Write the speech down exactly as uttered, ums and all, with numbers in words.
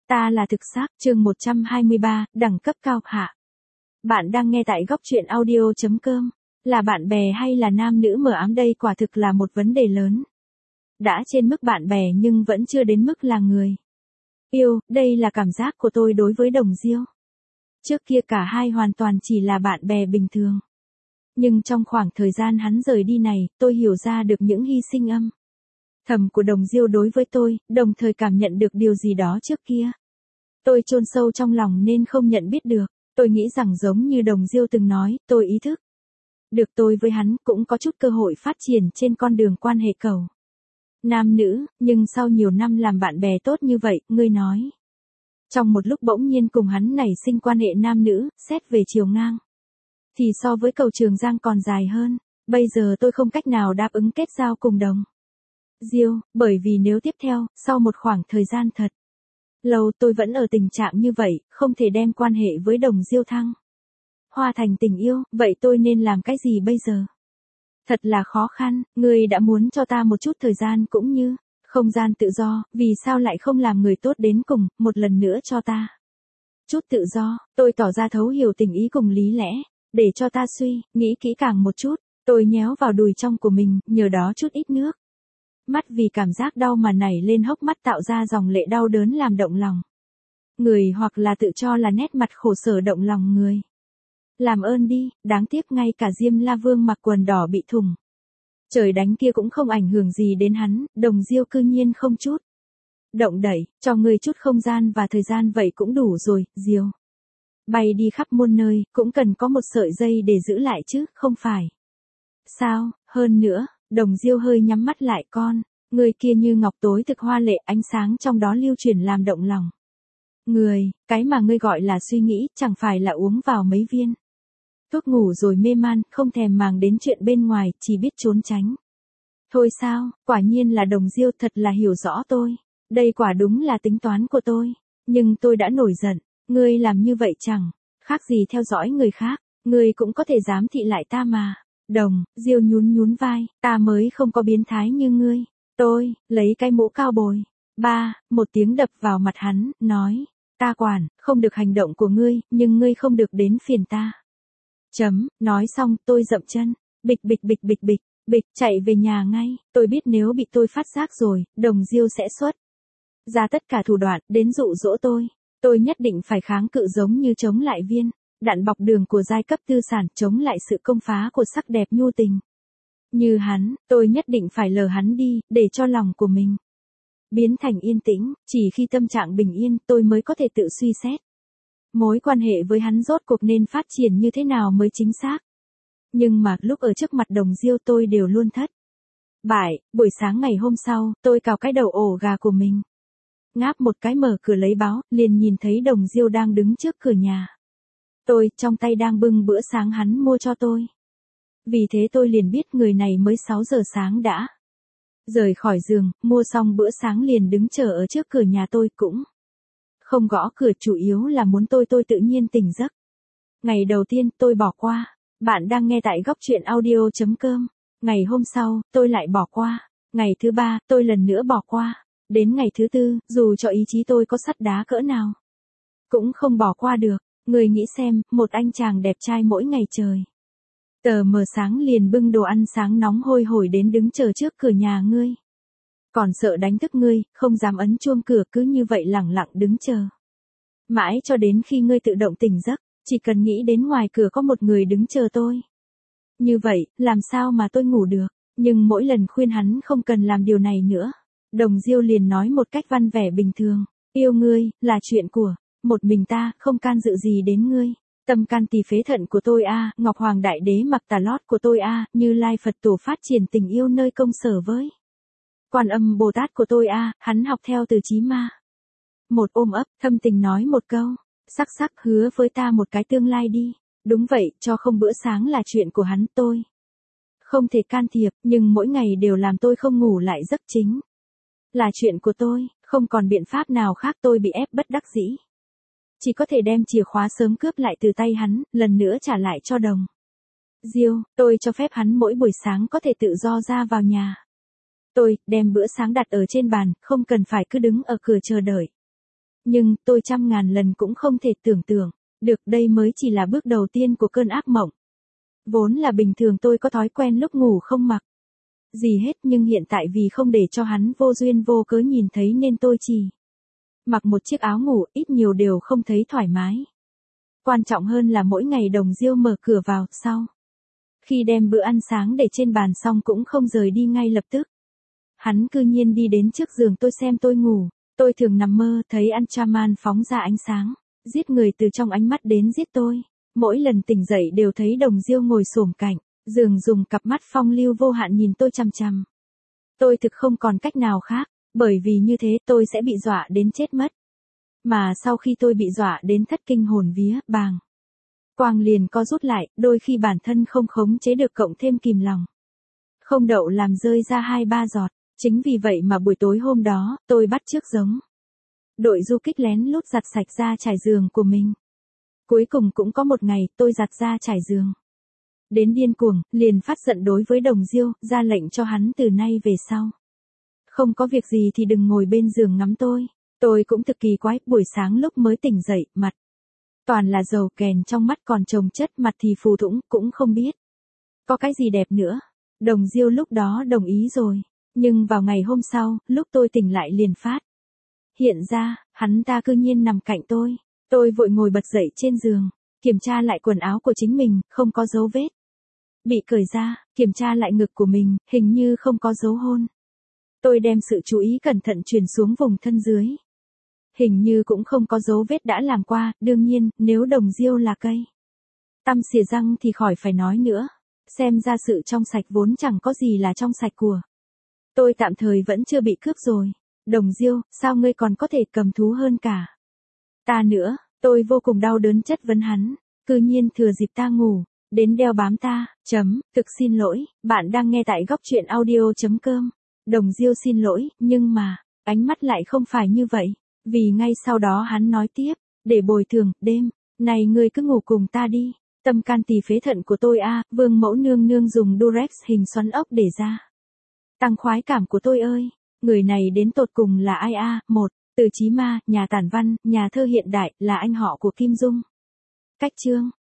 Ta là thực xác, chương một trăm hai mươi ba, đẳng cấp cao hạ. Bạn đang nghe tại góc truyện audio chấm com. Là bạn bè hay là nam nữ mờ ám đây quả thực là một vấn đề lớn. Đã trên mức bạn bè nhưng vẫn chưa đến mức là người yêu, đây là cảm giác của tôi đối với Đồng Diêu. Trước kia cả hai hoàn toàn chỉ là bạn bè bình thường. Nhưng trong khoảng thời gian hắn rời đi này, tôi hiểu ra được những hy sinh âm thầm của Đồng Diêu đối với tôi, đồng thời cảm nhận được điều gì đó trước kia. Tôi chôn sâu trong lòng nên không nhận biết được. Tôi nghĩ rằng giống như Đồng Diêu từng nói, tôi ý thức được tôi với hắn cũng có chút cơ hội phát triển trên con đường quan hệ cầu nam nữ, nhưng sau nhiều năm làm bạn bè tốt như vậy, ngươi nói. Trong một lúc bỗng nhiên cùng hắn nảy sinh quan hệ nam nữ, xét về chiều ngang. Thì so với cầu Trường Giang còn dài hơn, bây giờ tôi không cách nào đáp ứng kết giao cùng Đồng Diêu, bởi vì nếu tiếp theo, sau một khoảng thời gian thật lâu tôi vẫn ở tình trạng như vậy, không thể đem quan hệ với Đồng Diêu thăng hoa thành tình yêu, vậy tôi nên làm cái gì bây giờ? Thật là khó khăn, ngươi đã muốn cho ta một chút thời gian cũng như không gian tự do, vì sao lại không làm người tốt đến cùng, một lần nữa cho ta chút tự do. Tôi tỏ ra thấu hiểu tình ý cùng lý lẽ, để cho ta suy, nghĩ kỹ càng một chút. Tôi nhéo vào đùi trong của mình, nhờ đó chút ít nước mắt vì cảm giác đau mà nảy lên hốc mắt tạo ra dòng lệ đau đớn làm động lòng người, hoặc là tự cho là nét mặt khổ sở động lòng người. Làm ơn đi, đáng tiếc ngay cả Diêm La Vương mặc quần đỏ bị thủng trời đánh kia cũng không ảnh hưởng gì đến hắn. Đồng Diêu cư nhiên không chút động đẩy, cho ngươi chút không gian và thời gian vậy cũng đủ rồi. Diêu bay đi khắp muôn nơi, cũng cần có một sợi dây để giữ lại chứ, không phải sao? Hơn nữa, Đồng Diêu hơi nhắm mắt lại, con người kia như ngọc tối thực hoa lệ, ánh sáng trong đó lưu chuyển làm động lòng người. Cái mà ngươi gọi là suy nghĩ, chẳng phải là uống vào mấy viên thuốc ngủ rồi mê man, không thèm màng đến chuyện bên ngoài, chỉ biết trốn tránh thôi sao? Quả nhiên là Đồng Diêu thật là hiểu rõ tôi. Đây quả đúng là tính toán của tôi. Nhưng tôi đã nổi giận. Ngươi làm như vậy chẳng khác gì theo dõi người khác. Ngươi cũng có thể giám thị lại ta mà. Đồng Diêu nhún nhún vai, ta mới không có biến thái như ngươi. Tôi lấy cái mũ cao bồi. Ba, một tiếng đập vào mặt hắn, nói, ta quản không được hành động của ngươi, nhưng ngươi không được đến phiền ta. Chấm, nói xong, tôi dậm chân, bịch bịch bịch bịch bịch, bịch, chạy về nhà ngay. Tôi biết nếu bị tôi phát giác rồi, Đồng Diêu sẽ xuất ra tất cả thủ đoạn, đến dụ dỗ tôi. Tôi nhất định phải kháng cự giống như chống lại viên đạn bọc đường của giai cấp tư sản, chống lại sự công phá của sắc đẹp nhu tình. Như hắn, tôi nhất định phải lờ hắn đi, để cho lòng của mình biến thành yên tĩnh. Chỉ khi tâm trạng bình yên, tôi mới có thể tự suy xét mối quan hệ với hắn rốt cuộc nên phát triển như thế nào mới chính xác. Nhưng mà, lúc ở trước mặt Đồng Diêu tôi đều luôn thất bại. Buổi sáng ngày hôm sau, tôi cào cái đầu ổ gà của mình, ngáp một cái mở cửa lấy báo, liền nhìn thấy Đồng Diêu đang đứng trước cửa nhà tôi, trong tay đang bưng bữa sáng hắn mua cho tôi. Vì thế tôi liền biết người này mới sáu giờ sáng đã rời khỏi giường, mua xong bữa sáng liền đứng chờ ở trước cửa nhà tôi, cũng không gõ cửa, chủ yếu là muốn tôi tôi tự nhiên tỉnh giấc. Ngày đầu tiên, tôi bỏ qua. Bạn đang nghe tại góc truyện audio chấm com. Ngày hôm sau, tôi lại bỏ qua. Ngày thứ ba, tôi lần nữa bỏ qua. Đến ngày thứ tư, dù cho ý chí tôi có sắt đá cỡ nào, cũng không bỏ qua được. Người nghĩ xem, một anh chàng đẹp trai mỗi ngày trời tờ mờ sáng liền bưng đồ ăn sáng nóng hôi hổi đến đứng chờ trước cửa nhà ngươi. Còn sợ đánh thức ngươi, không dám ấn chuông cửa, cứ như vậy lẳng lặng đứng chờ. Mãi cho đến khi ngươi tự động tỉnh giấc, chỉ cần nghĩ đến ngoài cửa có một người đứng chờ tôi. Như vậy, làm sao mà tôi ngủ được? Nhưng mỗi lần khuyên hắn không cần làm điều này nữa, Đồng Diêu liền nói một cách văn vẻ bình thường, yêu ngươi, là chuyện của một mình ta, không can dự gì đến ngươi. Tâm can tỳ phế thận của tôi a, à, Ngọc Hoàng Đại Đế mặc tà lót của tôi a, à, Như Lai Phật Tổ phát triển tình yêu nơi công sở với Quan Âm Bồ Tát của tôi a, à, hắn học theo từ Chí Ma. Một ôm ấp, thâm tình nói một câu, sắc sắc hứa với ta một cái tương lai đi. Đúng vậy, cho không bữa sáng là chuyện của hắn, tôi không thể can thiệp, nhưng mỗi ngày đều làm tôi không ngủ lại giấc chính là chuyện của tôi, không còn biện pháp nào khác, tôi bị ép bất đắc dĩ. Chỉ có thể đem chìa khóa sớm cướp lại từ tay hắn, lần nữa trả lại cho Đồng Diêu. Tôi cho phép hắn mỗi buổi sáng có thể tự do ra vào nhà tôi, đem bữa sáng đặt ở trên bàn, không cần phải cứ đứng ở cửa chờ đợi. Nhưng, tôi trăm ngàn lần cũng không thể tưởng tượng, được đây mới chỉ là bước đầu tiên của cơn ác mộng. Vốn là bình thường tôi có thói quen lúc ngủ không mặc gì hết, nhưng hiện tại vì không để cho hắn vô duyên vô cớ nhìn thấy nên tôi chỉ mặc một chiếc áo ngủ, ít nhiều đều không thấy thoải mái. Quan trọng hơn là mỗi ngày Đồng Diêu mở cửa vào, sau khi đem bữa ăn sáng để trên bàn xong cũng không rời đi ngay lập tức. Hắn cư nhiên đi đến trước giường tôi xem tôi ngủ. Tôi thường nằm mơ thấy Ultraman phóng ra ánh sáng, giết người từ trong ánh mắt đến giết tôi. Mỗi lần tỉnh dậy đều thấy Đồng Diêu ngồi xổm cạnh giường dùng cặp mắt phong lưu vô hạn nhìn tôi chằm chằm. Tôi thực không còn cách nào khác, bởi vì như thế tôi sẽ bị dọa đến chết mất. Mà sau khi tôi bị dọa đến thất kinh hồn vía, bàng quang liền co rút lại, đôi khi bản thân không khống chế được cộng thêm kìm lòng không đậu làm rơi ra hai ba giọt. Chính vì vậy mà buổi tối hôm đó, tôi bắt chước giống đội du kích lén lút giặt sạch ra trải giường của mình. Cuối cùng cũng có một ngày, tôi giặt ra trải giường đến điên cuồng, liền phát giận đối với Đồng Diêu, ra lệnh cho hắn từ nay về sau không có việc gì thì đừng ngồi bên giường ngắm tôi. Tôi cũng thực kỳ quái, buổi sáng lúc mới tỉnh dậy, mặt toàn là dầu kèn trong mắt còn chồng chất, mặt thì phù thủng, cũng không biết có cái gì đẹp nữa. Đồng Diêu lúc đó đồng ý rồi, nhưng vào ngày hôm sau, lúc tôi tỉnh lại liền phát hiện ra, hắn ta cư nhiên nằm cạnh tôi. Tôi vội ngồi bật dậy trên giường, kiểm tra lại quần áo của chính mình, không có dấu vết bị cởi ra, kiểm tra lại ngực của mình, hình như không có dấu hôn. Tôi đem sự chú ý cẩn thận chuyển xuống vùng thân dưới. Hình như cũng không có dấu vết đã làm qua, đương nhiên, nếu Đồng Diêu là cây tăm xìa răng thì khỏi phải nói nữa. Xem ra sự trong sạch vốn chẳng có gì là trong sạch của tôi tạm thời vẫn chưa bị cướp rồi. Đồng Diêu, sao ngươi còn có thể cầm thú hơn cả ta nữa? Tôi vô cùng đau đớn chất vấn hắn, cư nhiên thừa dịp ta ngủ đến đeo bám ta. Chấm, thực xin lỗi, bạn đang nghe tại góc truyện audio chấm com. Đồng Diêu xin lỗi, nhưng mà, ánh mắt lại không phải như vậy, vì ngay sau đó hắn nói tiếp, để bồi thường, đêm này ngươi cứ ngủ cùng ta đi. Tâm can tỳ phế thận của tôi a, à, vương mẫu nương nương dùng Durex hình xoắn ốc để ra tăng khoái cảm của tôi ơi. Người này đến tột cùng là ai a? À? Một, Từ Chí Ma, nhà tản văn, nhà thơ hiện đại, là anh họ của Kim Dung. Cách chương